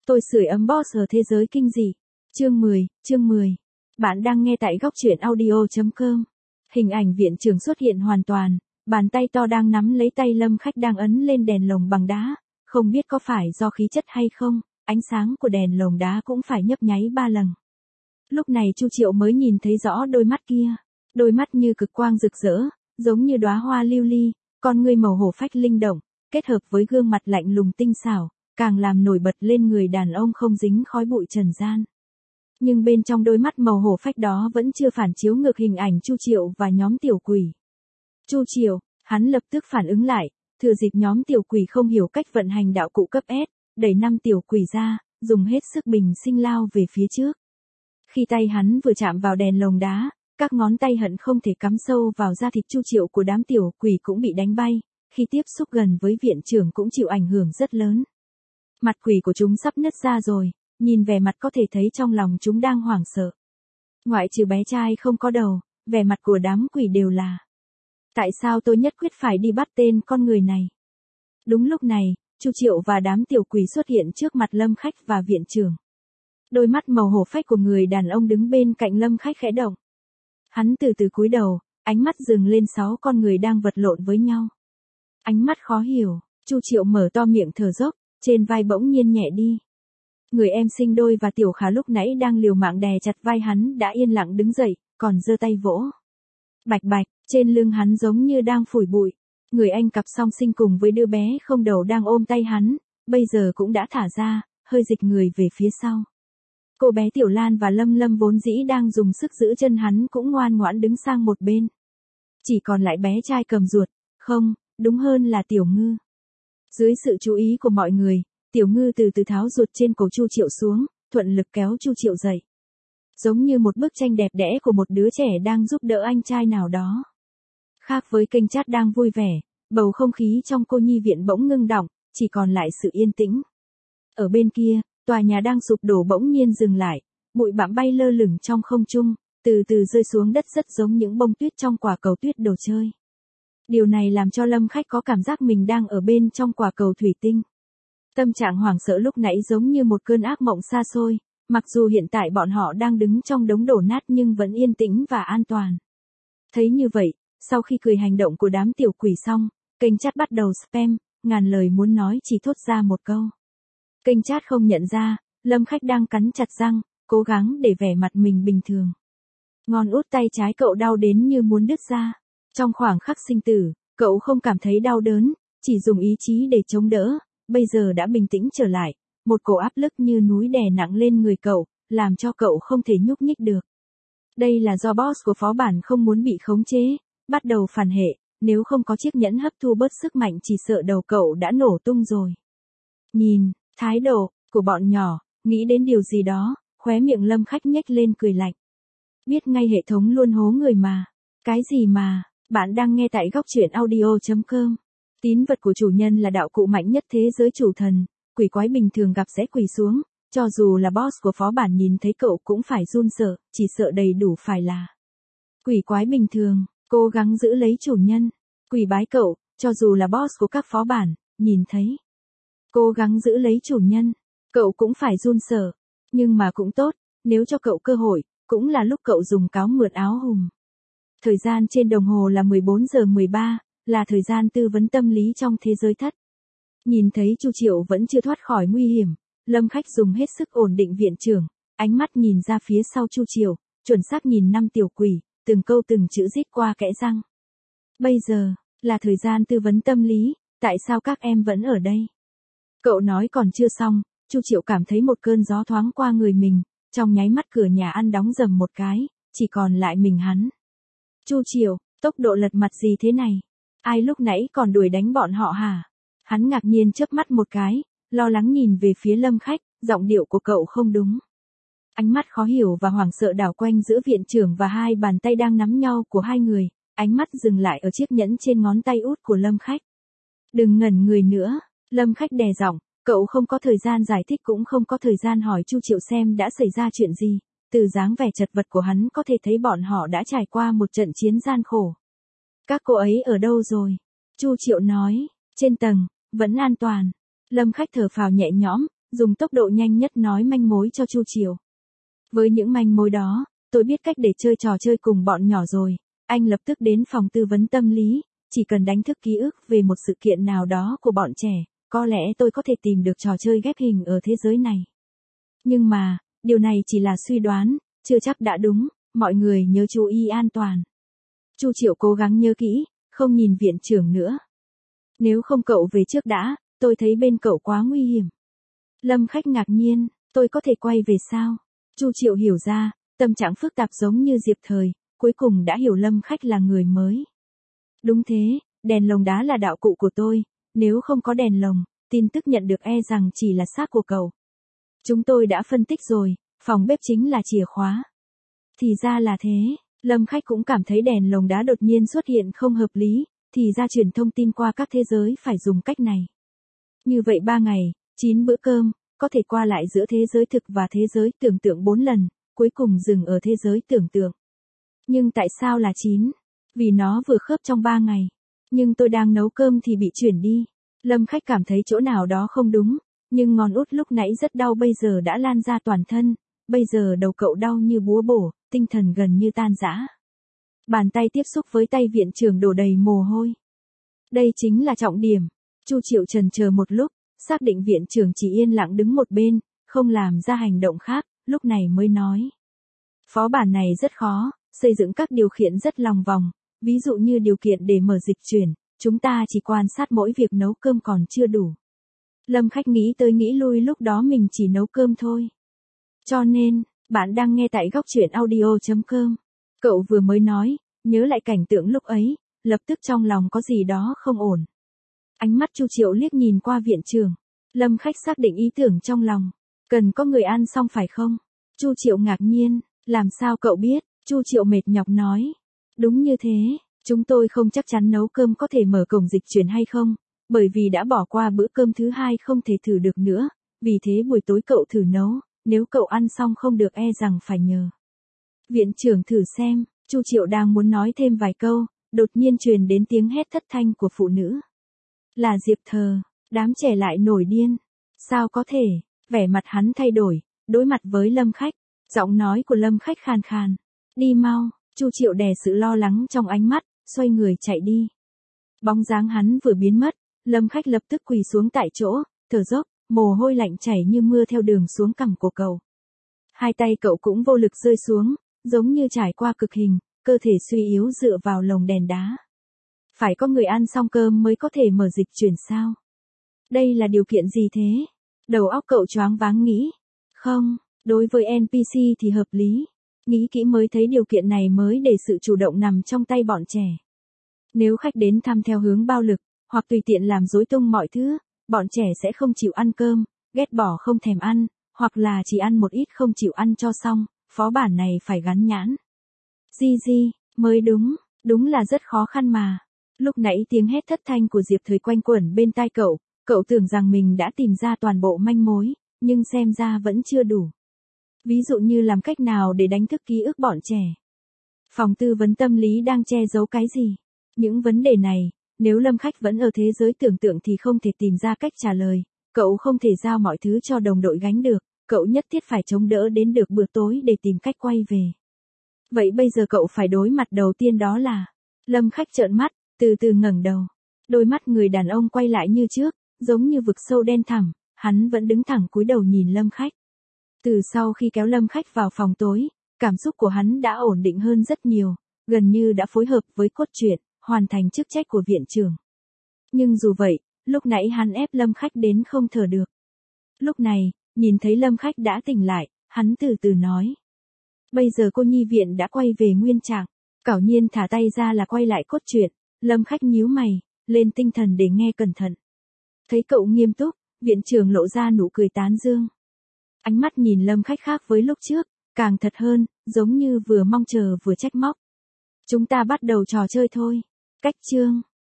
Tôi sưởi ấm boss ở thế giới kinh dị. Chương 10. Bạn đang nghe tại góc truyện audio.com. Hình ảnh viện trưởng xuất hiện hoàn toàn, bàn tay to đang nắm lấy tay Lâm Khách đang ấn lên đèn lồng bằng đá, không biết có phải do khí chất hay không, ánh sáng của đèn lồng đá cũng phải nhấp nháy 3 lần. Lúc này Chu Triệu mới nhìn thấy rõ đôi mắt kia, đôi mắt như cực quang rực rỡ, giống như đóa hoa lưu ly, con ngươi màu hổ phách linh động, kết hợp với gương mặt lạnh lùng tinh xảo, càng làm nổi bật lên người đàn ông không dính khói bụi trần gian. Nhưng bên trong đôi mắt màu hổ phách đó vẫn chưa phản chiếu ngược hình ảnh Chu Triệu và nhóm tiểu quỷ. Chu Triệu, hắn lập tức phản ứng lại, thừa dịp nhóm tiểu quỷ không hiểu cách vận hành đạo cụ cấp S, đẩy 5 tiểu quỷ ra, dùng hết sức bình sinh lao về phía trước. Khi tay hắn vừa chạm vào đèn lồng đá, các ngón tay hận không thể cắm sâu vào da thịt Chu Triệu của đám tiểu quỷ cũng bị đánh bay, khi tiếp xúc gần với viện trưởng cũng chịu ảnh hưởng rất lớn. Mặt quỷ của chúng sắp nứt ra rồi, nhìn vẻ mặt có thể thấy trong lòng chúng đang hoảng sợ. Ngoại trừ bé trai không có đầu, vẻ mặt của đám quỷ đều là: tại sao tôi nhất quyết phải đi bắt tên con người này? Đúng lúc này, Chu Triệu và đám tiểu quỷ xuất hiện trước mặt Lâm Khách và viện trưởng. Đôi mắt màu hổ phách của người đàn ông đứng bên cạnh Lâm Khách khẽ động. Hắn từ từ cúi đầu, ánh mắt dừng lên 6 con người đang vật lộn với nhau. Ánh mắt khó hiểu, Chu Triệu mở to miệng thở dốc, trên vai bỗng nhiên nhẹ đi. Người em sinh đôi và Tiểu Khả lúc nãy đang liều mạng đè chặt vai hắn đã yên lặng đứng dậy, còn giơ tay vỗ. Bạch bạch, trên lưng hắn giống như đang phủi bụi. Người anh cặp song sinh cùng với đứa bé không đầu đang ôm tay hắn, bây giờ cũng đã thả ra, hơi dịch người về phía sau. Cô bé Tiểu Lan và Lâm Lâm vốn dĩ đang dùng sức giữ chân hắn cũng ngoan ngoãn đứng sang một bên. Chỉ còn lại bé trai cầm ruột, không, đúng hơn là Tiểu Ngư. Dưới sự chú ý của mọi người, Tiểu Ngư từ từ tháo ruột trên cổ Chu Triệu xuống, thuận lực kéo Chu Triệu dậy. Giống như một bức tranh đẹp đẽ của một đứa trẻ đang giúp đỡ anh trai nào đó. Khác với kênh chat đang vui vẻ, bầu không khí trong cô nhi viện bỗng ngưng đọng, chỉ còn lại sự yên tĩnh. Ở bên kia, tòa nhà đang sụp đổ bỗng nhiên dừng lại, bụi bặm bay lơ lửng trong không trung, từ từ rơi xuống đất rất giống những bông tuyết trong quả cầu tuyết đồ chơi. Điều này làm cho Lâm Khách có cảm giác mình đang ở bên trong quả cầu thủy tinh. Tâm trạng hoảng sợ lúc nãy giống như một cơn ác mộng xa xôi, mặc dù hiện tại bọn họ đang đứng trong đống đổ nát nhưng vẫn yên tĩnh và an toàn. Thấy như vậy, sau khi cười hành động của đám tiểu quỷ xong, kênh chat bắt đầu spam, ngàn lời muốn nói chỉ thốt ra một câu. Kênh chat không nhận ra, Lâm Khách đang cắn chặt răng, cố gắng để vẻ mặt mình bình thường. Ngón út tay trái cậu đau đến như muốn đứt ra. Trong khoảng khắc sinh tử, cậu không cảm thấy đau đớn, chỉ dùng ý chí để chống đỡ, bây giờ đã bình tĩnh trở lại, một cổ áp lực như núi đè nặng lên người cậu, làm cho cậu không thể nhúc nhích được. Đây là do boss của phó bản không muốn bị khống chế, bắt đầu phản hệ, nếu không có chiếc nhẫn hấp thu bớt sức mạnh chỉ sợ đầu cậu đã nổ tung rồi. Nhìn, thái độ của bọn nhỏ, nghĩ đến điều gì đó, khóe miệng Lâm Khách nhếch lên cười lạnh. Biết ngay hệ thống luôn hố người mà. Cái gì mà, bạn đang nghe tại góc truyện audio.com. Tín vật của chủ nhân là đạo cụ mạnh nhất thế giới chủ thần, quỷ quái bình thường gặp sẽ quỳ xuống, cho dù là boss của phó bản nhìn thấy cậu cũng phải run sợ, chỉ sợ đầy đủ phải là quỷ quái bình thường, cố gắng giữ lấy chủ nhân, quỳ bái cậu, cho dù là boss của các phó bản, nhìn thấy cố gắng giữ lấy chủ nhân, cậu cũng phải run sợ, nhưng mà cũng tốt, nếu cho cậu cơ hội, cũng là lúc cậu dùng cáo mượn áo hùng. Thời gian trên đồng hồ là 14 giờ 13, là thời gian tư vấn tâm lý trong thế giới thất. Nhìn thấy Chu Triệu vẫn chưa thoát khỏi nguy hiểm, Lâm Khách dùng hết sức ổn định viện trưởng, ánh mắt nhìn ra phía sau Chu Triệu, chuẩn xác nhìn 5 tiểu quỷ, từng câu từng chữ rít qua kẽ răng. Bây giờ, là thời gian tư vấn tâm lý, tại sao các em vẫn ở đây? Cậu nói còn chưa xong, Chu Triệu cảm thấy một cơn gió thoáng qua người mình, trong nháy mắt cửa nhà ăn đóng rầm một cái, chỉ còn lại mình hắn. Chu Triệu, tốc độ lật mặt gì thế này? Ai lúc nãy còn đuổi đánh bọn họ hả? Hắn ngạc nhiên chớp mắt một cái, lo lắng nhìn về phía Lâm Khách, giọng điệu của cậu không đúng. Ánh mắt khó hiểu và hoảng sợ đảo quanh giữa viện trưởng và hai bàn tay đang nắm nhau của hai người, ánh mắt dừng lại ở chiếc nhẫn trên ngón tay út của Lâm Khách. Đừng ngẩn người nữa, Lâm Khách đè giọng, cậu không có thời gian giải thích cũng không có thời gian hỏi Chu Triệu xem đã xảy ra chuyện gì. Từ dáng vẻ chật vật của hắn có thể thấy bọn họ đã trải qua một trận chiến gian khổ. Các cô ấy ở đâu rồi? Chu Triệu nói, trên tầng, vẫn an toàn. Lâm Khách thở phào nhẹ nhõm, dùng tốc độ nhanh nhất nói manh mối cho Chu Triệu. Với những manh mối đó, tôi biết cách để chơi trò chơi cùng bọn nhỏ rồi. Anh lập tức đến phòng tư vấn tâm lý, chỉ cần đánh thức ký ức về một sự kiện nào đó của bọn trẻ, có lẽ tôi có thể tìm được trò chơi ghép hình ở thế giới này. Nhưng mà, điều này chỉ là suy đoán, chưa chắc đã đúng, mọi người nhớ chú ý an toàn. Chu Triệu cố gắng nhớ kỹ, không nhìn viện trưởng nữa. Nếu không cậu về trước đã, tôi thấy bên cậu quá nguy hiểm. Lâm Khách ngạc nhiên, tôi có thể quay về sao? Chu Triệu hiểu ra, tâm trạng phức tạp giống như Diệp Thời, cuối cùng đã hiểu Lâm Khách là người mới. Đúng thế, đèn lồng đá là đạo cụ của tôi, nếu không có đèn lồng, tin tức nhận được e rằng chỉ là xác của cậu. Chúng tôi đã phân tích rồi, phòng bếp chính là chìa khóa. Thì ra là thế, Lâm Khách cũng cảm thấy đèn lồng đá đột nhiên xuất hiện không hợp lý, thì ra truyền thông tin qua các thế giới phải dùng cách này. Như vậy 3 ngày, 9 bữa cơm, có thể qua lại giữa thế giới thực và thế giới tưởng tượng 4 lần, cuối cùng dừng ở thế giới tưởng tượng. Nhưng tại sao là 9? Vì nó vừa khớp trong 3 ngày. Nhưng tôi đang nấu cơm thì bị chuyển đi. Lâm Khách cảm thấy chỗ nào đó không đúng, nhưng ngón út lúc nãy rất đau bây giờ đã lan ra toàn thân, bây giờ đầu cậu đau như búa bổ, tinh thần gần như tan rã. Bàn tay tiếp xúc với tay viện trưởng đổ đầy mồ hôi. Đây chính là trọng điểm. Chu Triệu chần chờ một lúc, xác định viện trưởng chỉ yên lặng đứng một bên, không làm ra hành động khác, lúc này mới nói. Phó bản này rất khó, xây dựng các điều kiện rất lòng vòng, ví dụ như điều kiện để mở dịch chuyển, chúng ta chỉ quan sát mỗi việc nấu cơm còn chưa đủ. Lâm Khách nghĩ tới nghĩ lui lúc đó mình chỉ nấu cơm thôi. Cho nên, bạn đang nghe tại góc truyện audio.com. Cậu vừa mới nói, nhớ lại cảnh tượng lúc ấy, lập tức trong lòng có gì đó không ổn. Ánh mắt Chu Triệu liếc nhìn qua viện trưởng. Lâm Khách xác định ý tưởng trong lòng. Cần có người ăn xong phải không? Chu Triệu ngạc nhiên, làm sao cậu biết? Chu Triệu mệt nhọc nói. Đúng như thế, chúng tôi không chắc chắn nấu cơm có thể mở cổng dịch chuyển hay không, bởi vì đã bỏ qua bữa cơm thứ 2 không thể thử được nữa, vì thế buổi tối cậu thử nấu, nếu cậu ăn xong không được e rằng phải nhờ viện trưởng thử xem. Chu Triệu đang muốn nói thêm vài câu, đột nhiên truyền đến tiếng hét thất thanh của phụ nữ. Là Diệp Thờ, đám trẻ lại nổi điên. Sao có thể? Vẻ mặt hắn thay đổi, đối mặt với Lâm Khách, giọng nói của Lâm Khách khàn khàn. Đi mau. Chu Triệu đè sự lo lắng trong ánh mắt, xoay người chạy đi. Bóng dáng hắn vừa biến mất, Lâm Khách lập tức quỳ xuống tại chỗ, thở dốc, mồ hôi lạnh chảy như mưa theo đường xuống cằm của cậu. Hai tay cậu cũng vô lực rơi xuống, giống như trải qua cực hình, cơ thể suy yếu dựa vào lồng đèn đá. Phải có người ăn xong cơm mới có thể mở dịch chuyển sao? Đây là điều kiện gì thế? Đầu óc cậu choáng váng nghĩ. Không, đối với NPC thì hợp lý. Nghĩ kỹ mới thấy điều kiện này mới để sự chủ động nằm trong tay bọn trẻ. Nếu khách đến thăm theo hướng bao lực, hoặc tùy tiện làm rối tung mọi thứ, bọn trẻ sẽ không chịu ăn cơm, ghét bỏ không thèm ăn, hoặc là chỉ ăn một ít không chịu ăn cho xong, phó bản này phải gắn nhãn. Di, mới đúng, đúng là rất khó khăn mà. Lúc nãy tiếng hét thất thanh của Diệp Thời quanh quẩn bên tai cậu tưởng rằng mình đã tìm ra toàn bộ manh mối, nhưng xem ra vẫn chưa đủ. Ví dụ như làm cách nào để đánh thức ký ức bọn trẻ. Phòng tư vấn tâm lý đang che giấu cái gì? Những vấn đề này, nếu Lâm Khách vẫn ở thế giới tưởng tượng thì không thể tìm ra cách trả lời, cậu không thể giao mọi thứ cho đồng đội gánh được, cậu nhất thiết phải chống đỡ đến được bữa tối để tìm cách quay về. Vậy bây giờ cậu phải đối mặt đầu tiên đó là... Lâm Khách trợn mắt, từ từ ngẩng đầu. Đôi mắt người đàn ông quay lại như trước, giống như vực sâu đen thẳm, hắn vẫn đứng thẳng cúi đầu nhìn Lâm Khách. Từ sau khi kéo Lâm Khách vào phòng tối, cảm xúc của hắn đã ổn định hơn rất nhiều, gần như đã phối hợp với cốt truyện, hoàn thành chức trách của viện trưởng. Nhưng dù vậy, lúc nãy hắn ép Lâm Khách đến không thở được. Lúc này, nhìn thấy Lâm Khách đã tỉnh lại, hắn từ từ nói. Bây giờ cô nhi viện đã quay về nguyên trạng. Cảo Nhiên thả tay ra là quay lại cốt truyện. Lâm Khách nhíu mày, lên tinh thần để nghe cẩn thận. Thấy cậu nghiêm túc, viện trưởng lộ ra nụ cười tán dương. Ánh mắt nhìn Lâm Khách khác với lúc trước, càng thật hơn, giống như vừa mong chờ vừa trách móc. Chúng ta bắt đầu trò chơi thôi. Cách chương